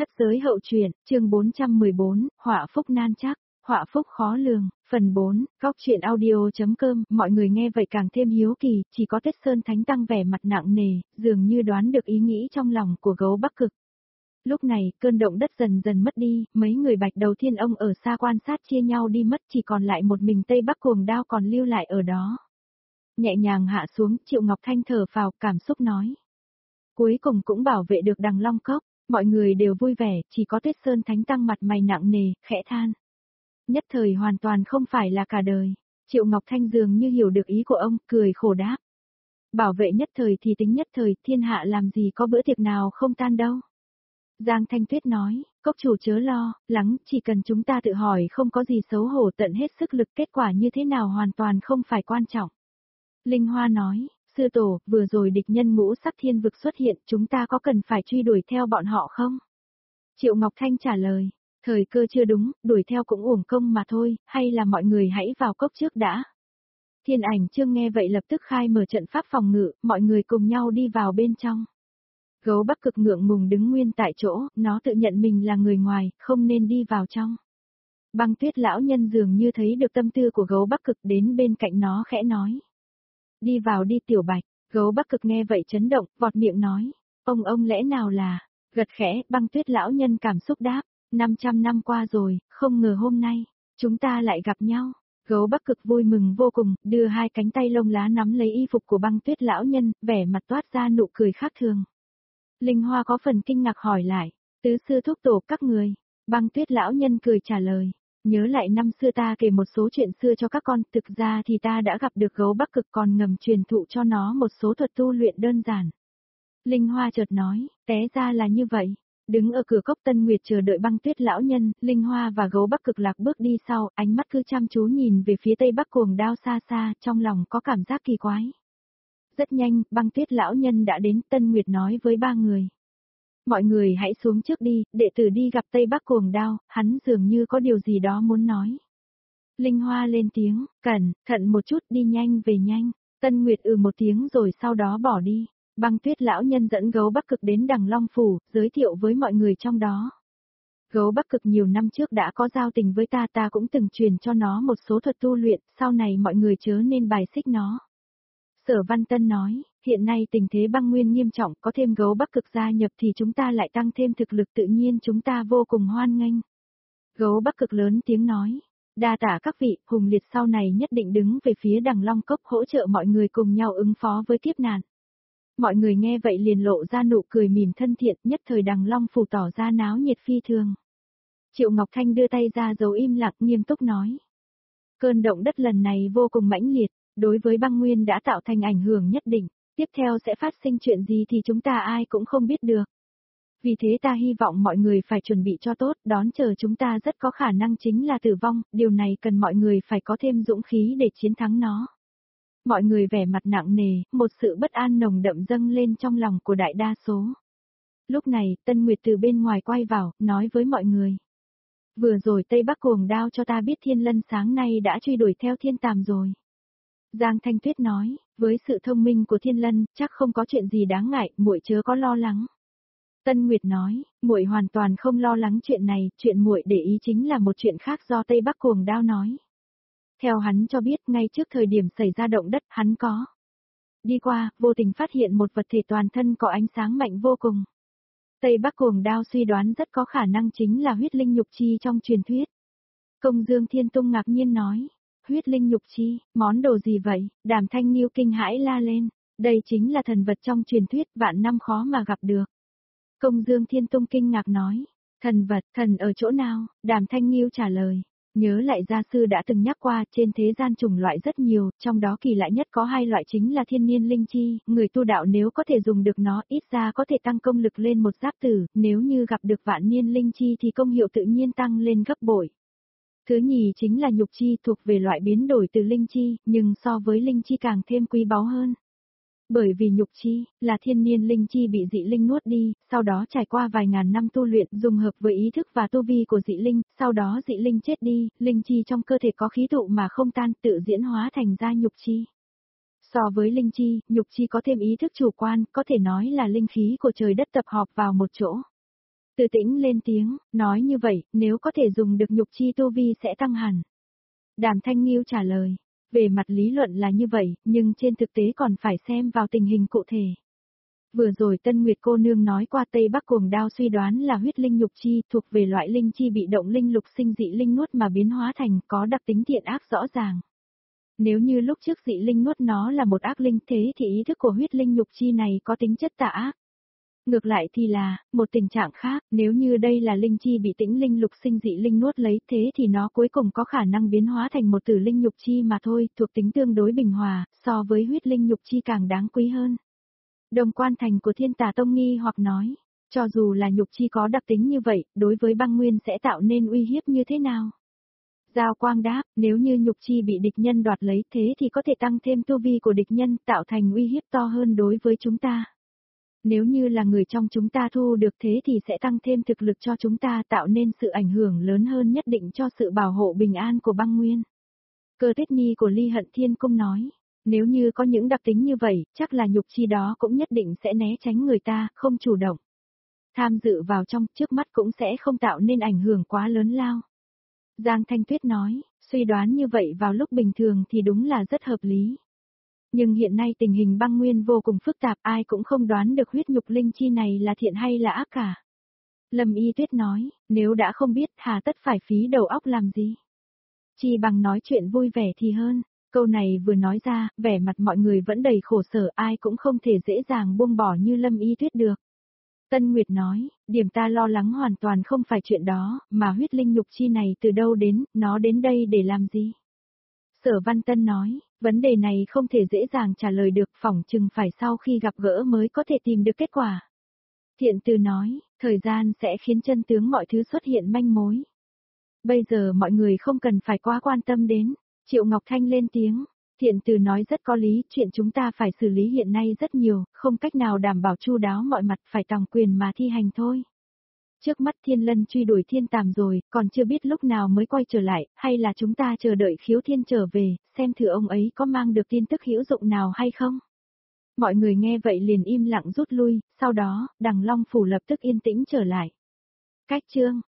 Thất giới hậu truyện, chương 414, họa phúc nan chắc, họa phúc khó lường, phần 4, góc truyện audio.com, mọi người nghe vậy càng thêm hiếu kỳ, chỉ có Tết Sơn Thánh Tăng vẻ mặt nặng nề, dường như đoán được ý nghĩ trong lòng của gấu Bắc Cực. Lúc này, cơn động đất dần dần mất đi, mấy người Bạch Đầu Thiên Ông ở xa quan sát chia nhau đi mất, chỉ còn lại một mình Tây Bắc Cuồng Đao còn lưu lại ở đó. Nhẹ nhàng hạ xuống, Triệu Ngọc Thanh thở phào, cảm xúc nói. Cuối cùng cũng bảo vệ được Đằng Long Cốc. Mọi người đều vui vẻ, chỉ có Tuyết Sơn Thánh Tăng mặt mày nặng nề, khẽ than. Nhất thời hoàn toàn không phải là cả đời. Triệu Ngọc Thanh dường như hiểu được ý của ông, cười khổ đáp. Bảo vệ nhất thời thì tính nhất thời, thiên hạ làm gì có bữa tiệc nào không tan đâu. Giang Thanh Tuyết nói, cốc chủ chớ lo, lắng, chỉ cần chúng ta tự hỏi không có gì xấu hổ tận hết sức lực, kết quả như thế nào hoàn toàn không phải quan trọng. Linh Hoa nói, sư tổ, vừa rồi địch nhân ngũ sắc thiên vực xuất hiện, chúng ta có cần phải truy đuổi theo bọn họ không? Triệu Ngọc Thanh trả lời, thời cơ chưa đúng, đuổi theo cũng uổng công mà thôi, hay là mọi người hãy vào cốc trước đã. Thiên Ảnh Chương nghe vậy lập tức khai mở trận pháp phòng ngự, mọi người cùng nhau đi vào bên trong. Gấu Bắc Cực ngượng ngùng đứng nguyên tại chỗ, nó tự nhận mình là người ngoài, không nên đi vào trong. Băng Tuyết lão nhân dường như thấy được tâm tư của gấu Bắc Cực, đến bên cạnh nó khẽ nói. Đi vào đi Tiểu Bạch, gấu Bắc Cực nghe vậy chấn động, vọt miệng nói. Ông lẽ nào là, gật khẽ, Băng Tuyết lão nhân cảm xúc đáp. 500 năm qua rồi, không ngờ hôm nay, chúng ta lại gặp nhau. Gấu Bắc Cực vui mừng vô cùng, đưa hai cánh tay lông lá nắm lấy y phục của Băng Tuyết lão nhân, vẻ mặt toát ra nụ cười khác thường. Linh Hoa có phần kinh ngạc hỏi lại, tứ sư thúc tổ các người. Băng Tuyết lão nhân cười trả lời, nhớ lại năm xưa ta kể một số chuyện xưa cho các con, thực ra thì ta đã gặp được gấu Bắc Cực còn ngầm truyền thụ cho nó một số thuật tu luyện đơn giản. Linh Hoa chợt nói, té ra là như vậy. Đứng ở cửa cốc Tân Nguyệt chờ đợi Băng Tuyết lão nhân, Linh Hoa và gấu Bắc Cực lạc bước đi sau, ánh mắt cứ chăm chú nhìn về phía Tây Bắc Cuồng Đao xa xa, trong lòng có cảm giác kỳ quái. Rất nhanh, Băng Tuyết lão nhân đã đến, Tân Nguyệt nói với ba người. Mọi người hãy xuống trước đi, đệ tử đi gặp Tây Bắc Cuồng Đao, hắn dường như có điều gì đó muốn nói. Linh Hoa lên tiếng, cẩn thận một chút, đi nhanh về nhanh. Tân Nguyệt một tiếng rồi sau đó bỏ đi. Băng Tuyết lão nhân dẫn gấu Bắc Cực đến Đằng Long Phủ, giới thiệu với mọi người trong đó. Gấu Bắc Cực nhiều năm trước đã có giao tình với ta cũng từng truyền cho nó một số thuật tu luyện, sau này mọi người chớ nên bài xích nó. Sở Văn Tân nói, hiện nay tình thế băng nguyên nghiêm trọng, có thêm gấu Bắc Cực gia nhập thì chúng ta lại tăng thêm thực lực, tự nhiên chúng ta vô cùng hoan nghênh. Gấu Bắc Cực lớn tiếng nói, đa tạ các vị, Hùng Liệt sau này nhất định đứng về phía Đằng Long Cốc hỗ trợ mọi người cùng nhau ứng phó với kiếp nạn. Mọi người nghe vậy liền lộ ra nụ cười mỉm thân thiện, nhất thời Đằng Long Phủ tỏ ra náo nhiệt phi thường. Triệu Ngọc Thanh đưa tay ra dấu im lặng, nghiêm túc nói. Cơn động đất lần này vô cùng mãnh liệt, đối với băng nguyên đã tạo thành ảnh hưởng nhất định, tiếp theo sẽ phát sinh chuyện gì thì chúng ta ai cũng không biết được. Vì thế ta hy vọng mọi người phải chuẩn bị cho tốt, đón chờ chúng ta rất có khả năng chính là tử vong, điều này cần mọi người phải có thêm dũng khí để chiến thắng nó. Mọi người vẻ mặt nặng nề, một sự bất an nồng đậm dâng lên trong lòng của đại đa số. Lúc này, Tân Nguyệt từ bên ngoài quay vào, nói với mọi người. Vừa rồi Tây Bắc Cuồng Đao cho ta biết Thiên Lân sáng nay đã truy đuổi theo Thiên Tàm rồi. Giang Thanh Tuyết nói, với sự thông minh của Thiên Lân, chắc không có chuyện gì đáng ngại, muội chớ có lo lắng. Tân Nguyệt nói, muội hoàn toàn không lo lắng chuyện này, chuyện muội để ý chính là một chuyện khác do Tây Bắc Cuồng Đao nói. Theo hắn cho biết, ngay trước thời điểm xảy ra động đất, hắn có đi qua, vô tình phát hiện một vật thể toàn thân có ánh sáng mạnh vô cùng. Tây Bắc Cuồng Đao suy đoán rất có khả năng chính là huyết linh nhục chi trong truyền thuyết. Công Dương Thiên Tung ngạc nhiên nói, huyết linh nhục chi, món đồ gì vậy? Đàm Thanh Nghiêu kinh hãi la lên, đây chính là thần vật trong truyền thuyết, vạn năm khó mà gặp được. Công Dương Thiên Tung kinh ngạc nói, thần vật, thần ở chỗ nào? Đàm Thanh Nghiêu trả lời, nhớ lại gia sư đã từng nhắc qua, trên thế gian chủng loại rất nhiều, trong đó kỳ lạ nhất có hai loại chính là thiên niên linh chi, người tu đạo nếu có thể dùng được nó, ít ra có thể tăng công lực lên một giáp tử, nếu như gặp được vạn niên linh chi thì công hiệu tự nhiên tăng lên gấp bội. Thứ nhì chính là nhục chi, thuộc về loại biến đổi từ linh chi, nhưng so với linh chi càng thêm quý báu hơn. Bởi vì nhục chi, là thiên niên linh chi bị dị linh nuốt đi, sau đó trải qua vài ngàn năm tu luyện, dùng hợp với ý thức và tu vi của dị linh, sau đó dị linh chết đi, linh chi trong cơ thể có khí tụ mà không tan, tự diễn hóa thành ra nhục chi. So với linh chi, nhục chi có thêm ý thức chủ quan, có thể nói là linh khí của trời đất tập hợp vào một chỗ. Từ Tĩnh lên tiếng, nói như vậy, nếu có thể dùng được nhục chi tu vi sẽ tăng hẳn. Đàm Thanh Nghiêu trả lời, về mặt lý luận là như vậy, nhưng trên thực tế còn phải xem vào tình hình cụ thể. Vừa rồi Tân Nguyệt cô nương nói qua Tây Bắc Cuồng Đao suy đoán là huyết linh nhục chi thuộc về loại linh chi bị động linh lục sinh dị linh nuốt mà biến hóa thành có đặc tính thiện ác rõ ràng. Nếu như lúc trước dị linh nuốt nó là một ác linh thế thì ý thức của huyết linh nhục chi này có tính chất tà ác. Ngược lại thì là, một tình trạng khác, nếu như đây là linh chi bị tĩnh linh lục sinh dị linh nuốt lấy thế thì nó cuối cùng có khả năng biến hóa thành một tử linh nhục chi mà thôi, thuộc tính tương đối bình hòa, so với huyết linh nhục chi càng đáng quý hơn. Đồng Quan Thành của Thiên Tà Tông nghi hoặc nói, cho dù là nhục chi có đặc tính như vậy, đối với băng nguyên sẽ tạo nên uy hiếp như thế nào? Giao Quang đáp, nếu như nhục chi bị địch nhân đoạt lấy thế thì có thể tăng thêm tu vi của địch nhân tạo thành uy hiếp to hơn đối với chúng ta. Nếu như là người trong chúng ta thu được thế thì sẽ tăng thêm thực lực cho chúng ta tạo nên sự ảnh hưởng lớn hơn nhất định cho sự bảo hộ bình an của băng nguyên. Cơ Tuyết Nhi của Ly Hận Thiên Cung nói, nếu như có những đặc tính như vậy, chắc là nhục chi đó cũng nhất định sẽ né tránh người ta, không chủ động. Tham dự vào trong, trước mắt cũng sẽ không tạo nên ảnh hưởng quá lớn lao. Giang Thanh Tuyết nói, suy đoán như vậy vào lúc bình thường thì đúng là rất hợp lý. Nhưng hiện nay tình hình băng nguyên vô cùng phức tạp, ai cũng không đoán được huyết nhục linh chi này là thiện hay là ác cả. Lâm Y Tuyết nói, nếu đã không biết hà tất phải phí đầu óc làm gì. Chi bằng nói chuyện vui vẻ thì hơn, câu này vừa nói ra, vẻ mặt mọi người vẫn đầy khổ sở, ai cũng không thể dễ dàng buông bỏ như Lâm Y Tuyết được. Tân Nguyệt nói, điểm ta lo lắng hoàn toàn không phải chuyện đó, mà huyết linh nhục chi này từ đâu đến, nó đến đây để làm gì? Sở Văn Tân nói, vấn đề này không thể dễ dàng trả lời được, phỏng chừng phải sau khi gặp gỡ mới có thể tìm được kết quả. Thiện Từ nói, thời gian sẽ khiến chân tướng mọi thứ xuất hiện manh mối. Bây giờ mọi người không cần phải quá quan tâm đến. Triệu Ngọc Thanh lên tiếng, Thiện Từ nói rất có lý, chuyện chúng ta phải xử lý hiện nay rất nhiều, không cách nào đảm bảo chu đáo mọi mặt, phải tòng quyền mà thi hành thôi. Trước mắt Thiên Lân truy đuổi Thiên Tàm rồi, còn chưa biết lúc nào mới quay trở lại, hay là chúng ta chờ đợi Khiếu Thiên trở về, xem thử ông ấy có mang được tin tức hữu dụng nào hay không. Mọi người nghe vậy liền im lặng rút lui, sau đó, Đằng Long Phủ lập tức yên tĩnh trở lại. Cách chương